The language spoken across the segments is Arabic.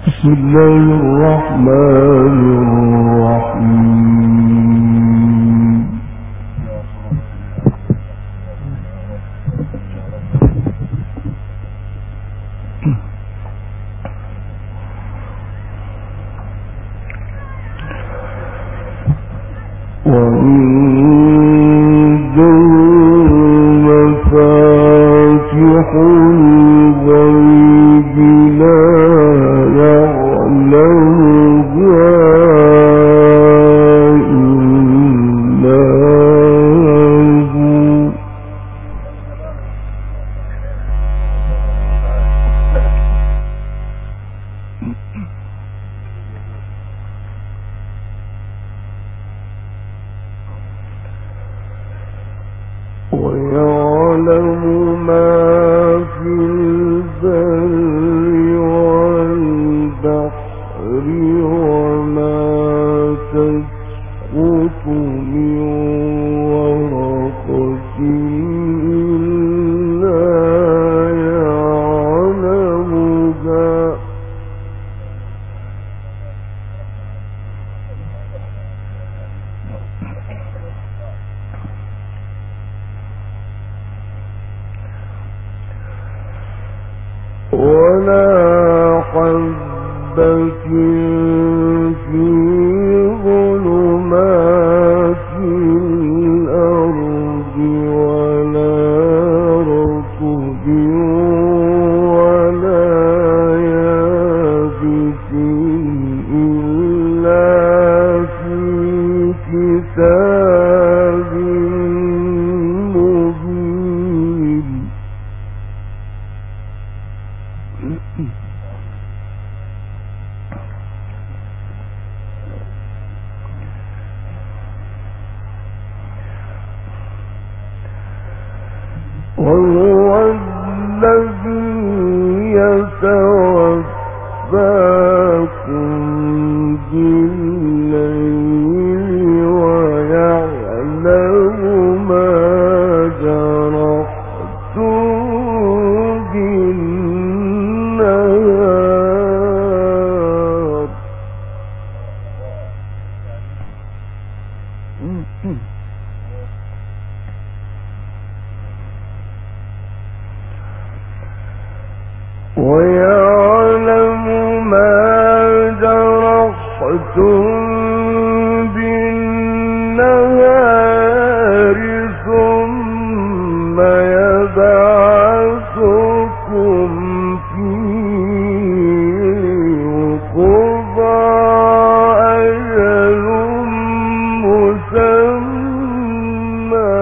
بسم الله الرحمن الرحيم. وعنده مفاتح الغيب لا يعلمها إلا هو. ويعلم ما في البر والبحر وما تسقط من ورقة إلا يعلمها ولا حبة في ظلمات الأرض ولا رطب ولا يابس إلا في كتاب مبين. وهو الذي يتوفاكم بالليل ويعلم ما جرحتم بالنهار. ويعلم ما جرحتم بالنهار ثم يبعثكم فيه ليقضى أجل مسمى.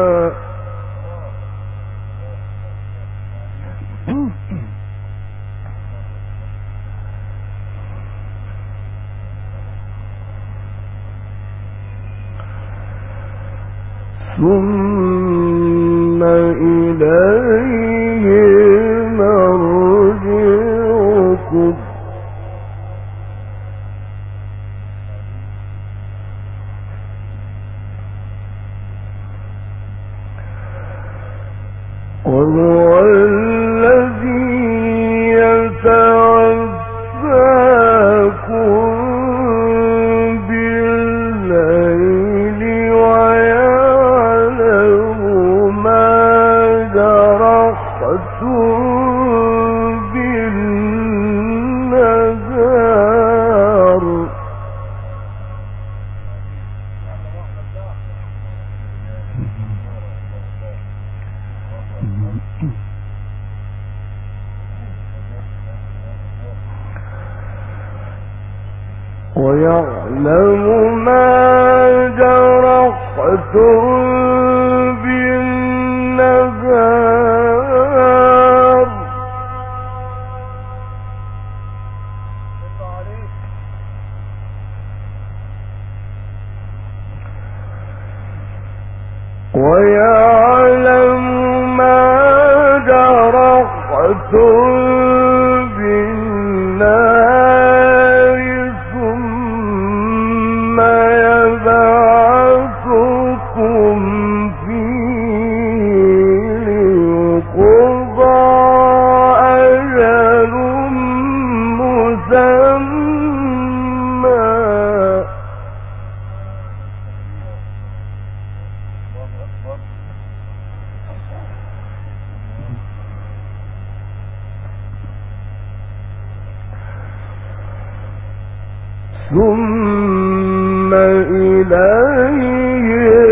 ثم إليه مرجعكم وهو الذي يتوفاكم بالليل ويعلم ما جرحتم بالنهار. ويعلم ما جرحتم بالنهار ويعلم ما جرحتم بالنهار ثم يبعثكم فيه ليقضى أجل مسمى. ثم إليه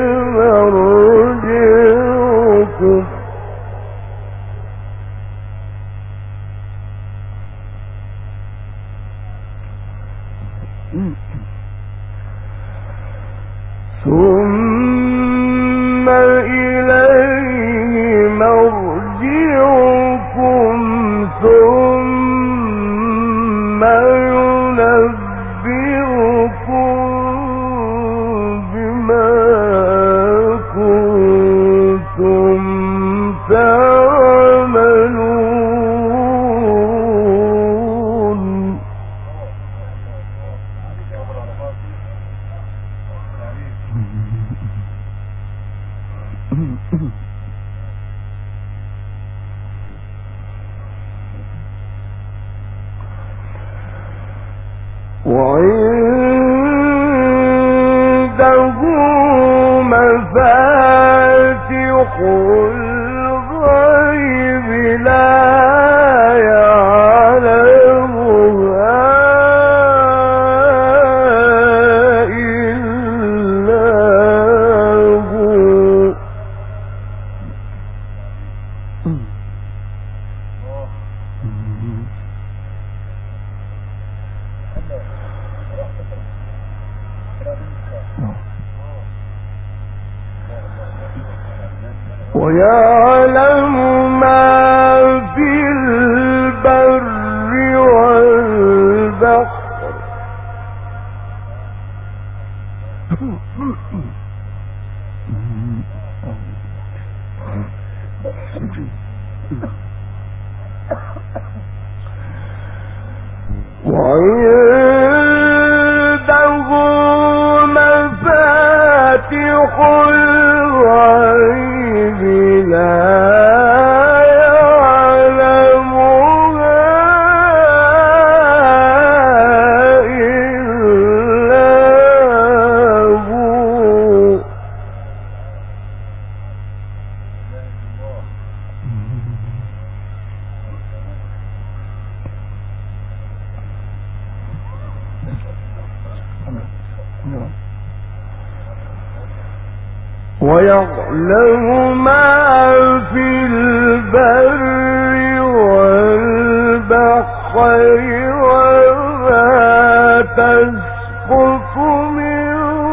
مرجعكم ثم إليه مرجعكم ثم ينبئكم بما كنتم تعملون. وعنده مفاتح الغيب لا يعلمها إلا هو. ويعلم ما في البر والبحر وعنده مفاتح الغيب لا يعلمها إلا هو. ويعلم ما في البر والبحر وما تسقط من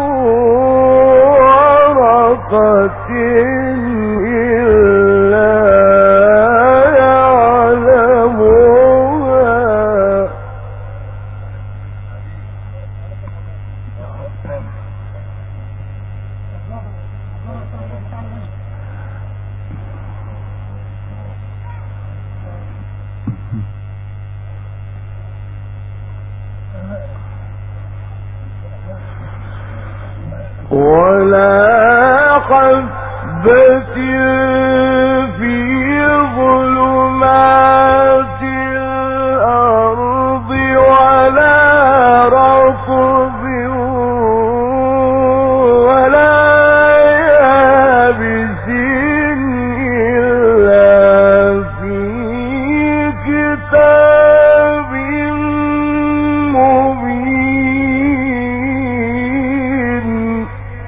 ورقة إلا يعلمها. ولا حبة في ظلمات الأرض ولا رطب ولا يابس إلا في كتاب مبين.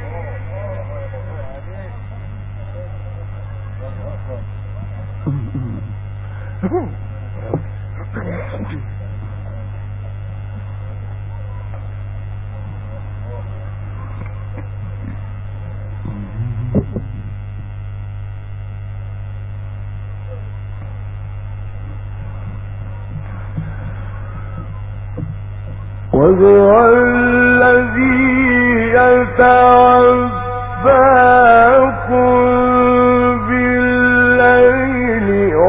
وهو الذي يتوفاكم بالليل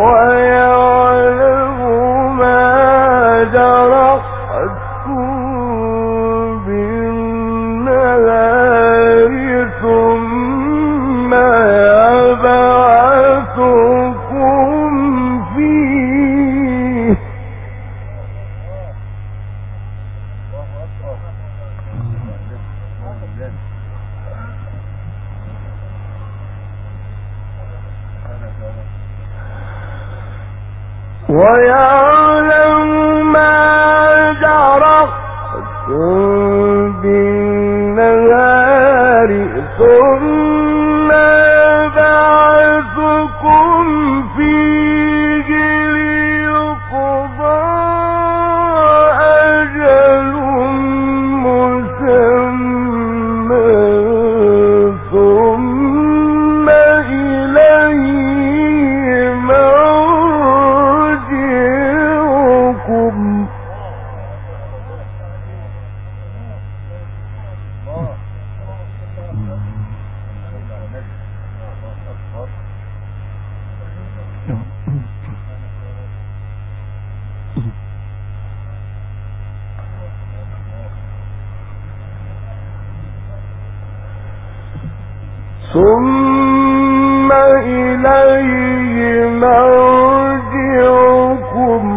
ويعلم ما جرحتم بالنهار ثم يبعثكم فيه ويعلم ما جرحتم بالنهار ثم يبعثكم فيه ليقضى أجل مسمى ثم إليه مرجعكم ثم إليه مرجعكم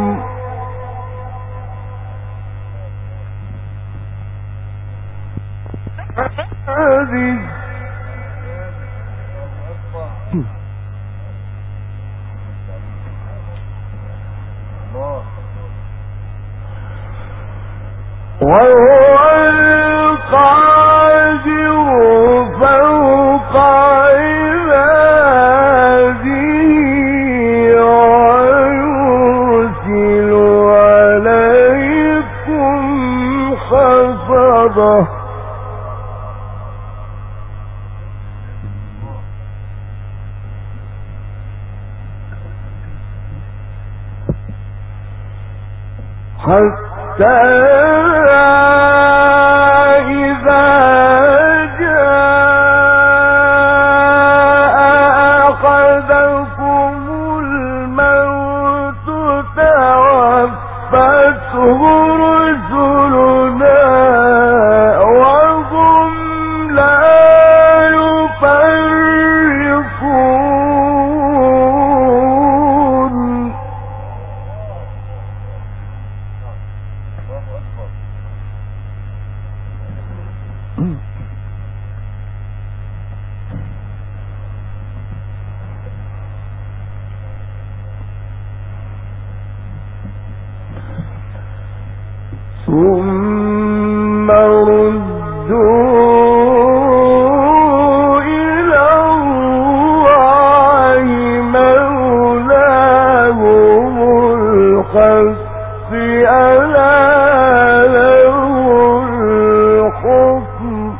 وهو القادر فوق عباده ويرسل عليكم حفظه حتى إذا جاء أحدكم الموت توفته رسلنا وهم لا يفرطون ثم ردوا إلى الله مولاهم الحق ألا له الحكم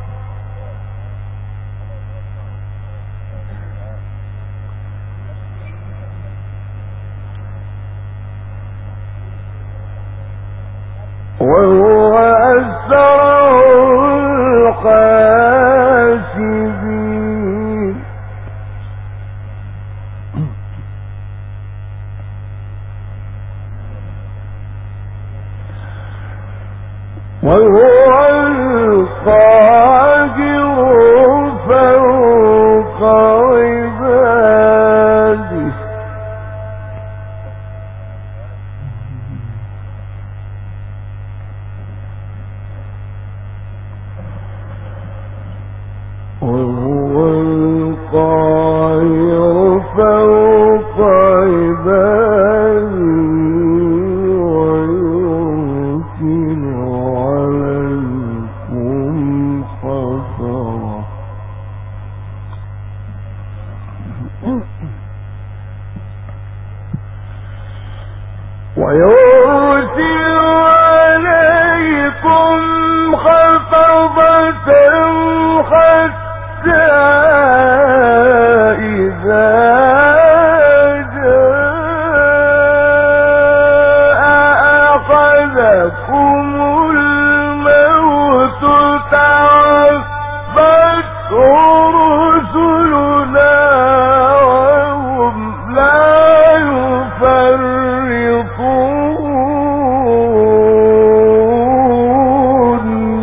وهو أسرع الحاسبين وهو القاهر فوق عباده وهو القاهر فوق عباده ويرسل عليكم حفظه حتى إذا جاء أحدكم الموت توفته رسلنا وهم لا يفرطون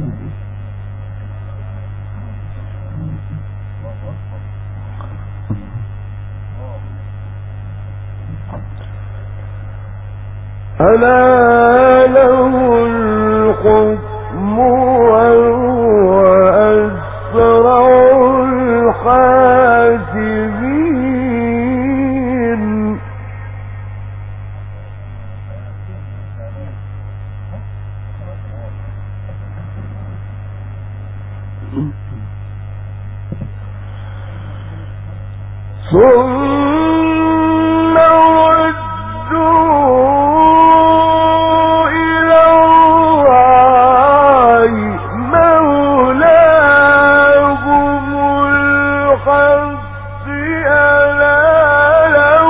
ألا له الحكم وهو أسرع الحاسبين ثم ردوا إلى الله مولاهم الحق ألا له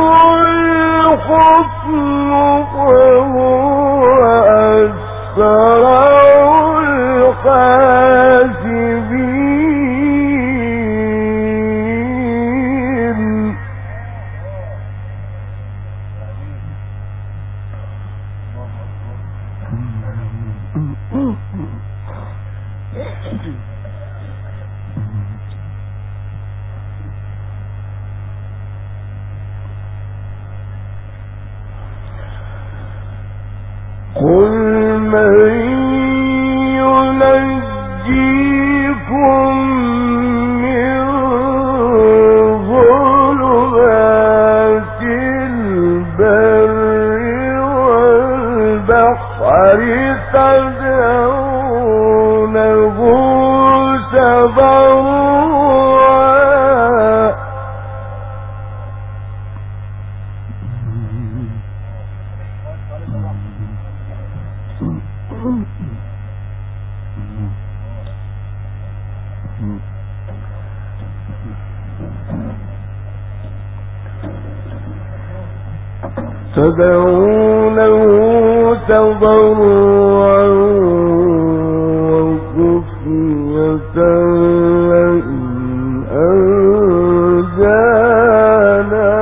الحكم وهو أسرع الحاسبين قل من ينجيكم من ظلمات البر والبحر تدعونه تضرعا تضرعا وخفية لئن أنجانا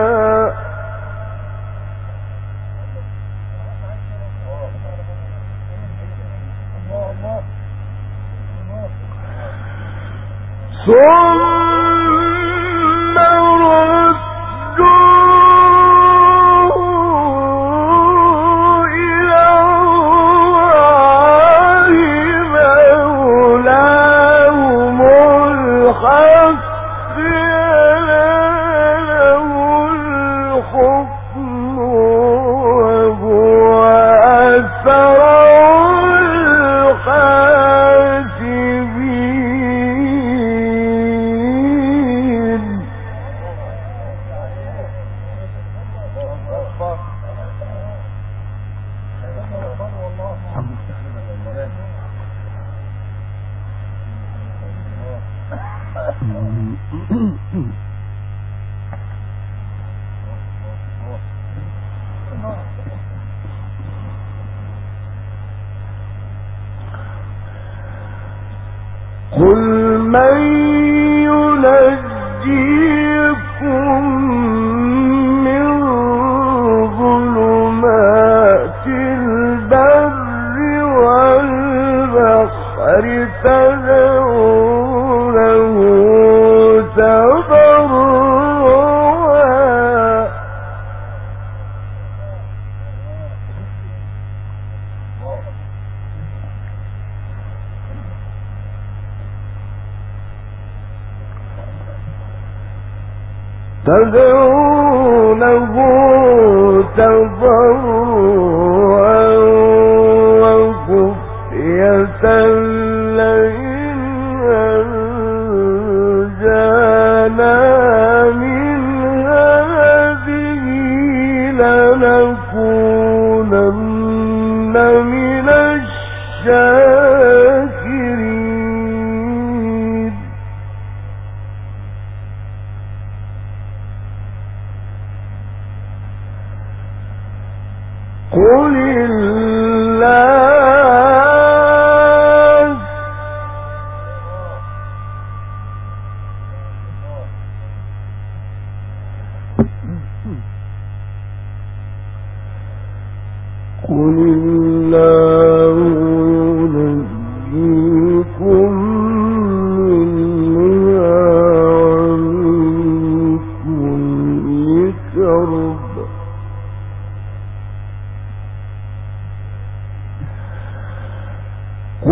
ثم ردوا إلى الله مولاهم الحق ألا له الحكم وهو أسرع الحاسبين قل من ينجيكم من ظلمات البر والبحر تدعونه تضرعا وخفية لئن أنجانا من هذه لنكونن من الشاكرين قل الله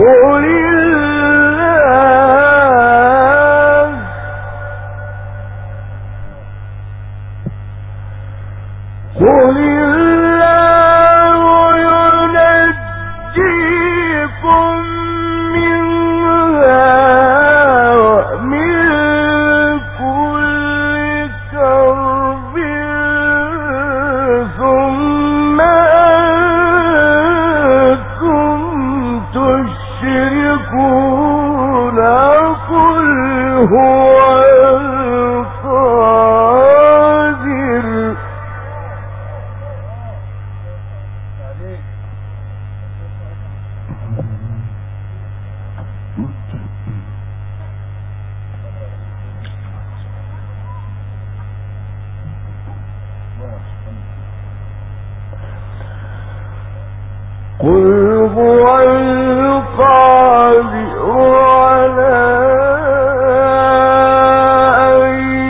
قل هو القادر على أن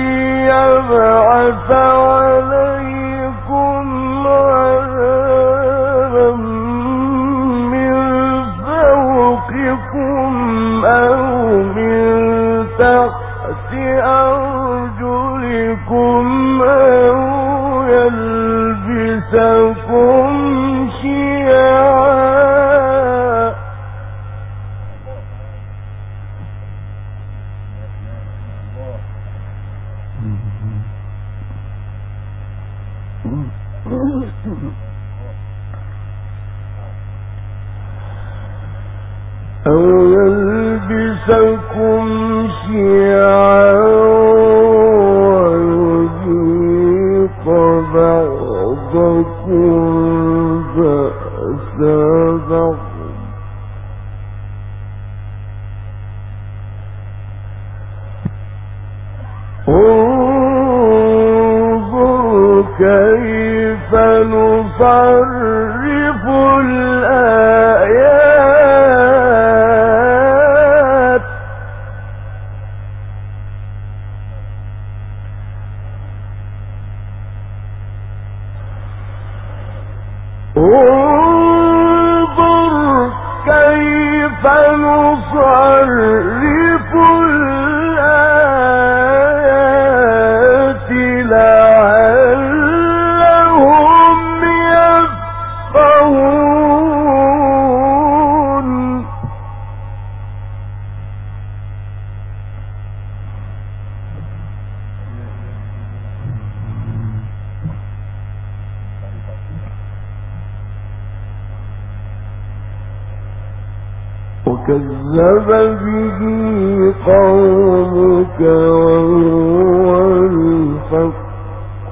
يبعث عليكم عذابا من فوقكم أو من تحت أرجلكم أو يلبسكم شيعا ويذيق بعضكم بأس بعض انظر كيف نصرف الآيات انظر كيف نصرف الآيات لعلهم يفقهون وكذب به قومك وهو الحق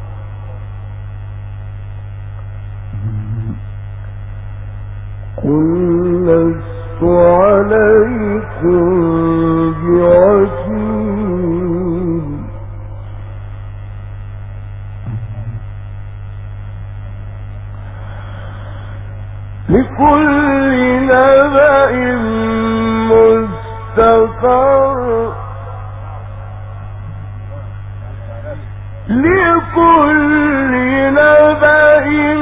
قل لست عليكم بوكيل لكل نبأ مستقر لكل نبأ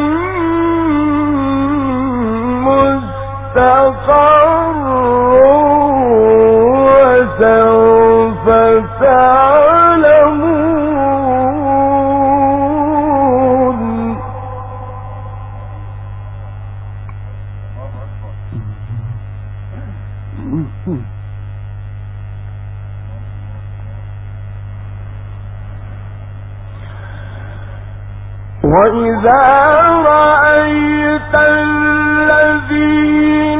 مستقر وسوف تعلمون وإذا رأيت الذين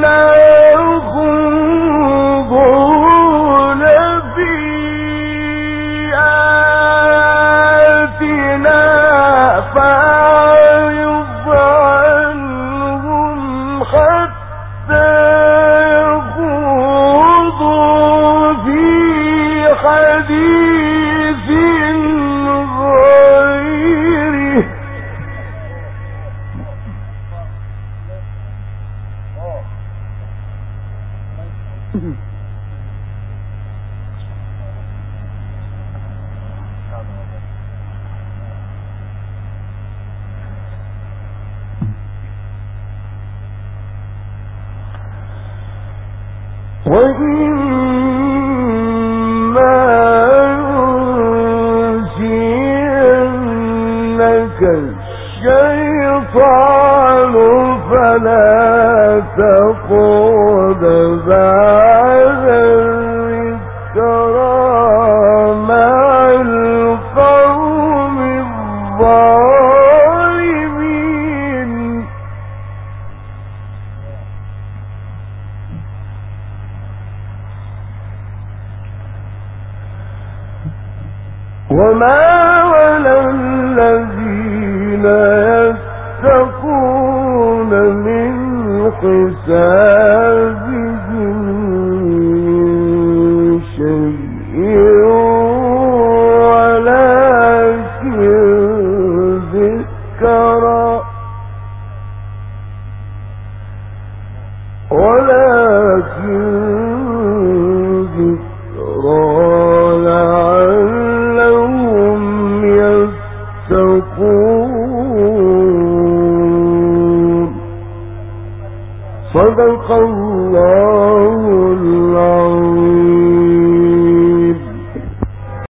يخوضون في آياتنا فأعرض عنهم حتى يخوضوا في حديث غيره وإما ينسينك الشيطان فلا تقعد بعد الذكرى مع القوم الظالمين. وما على الذين يتقون من حساب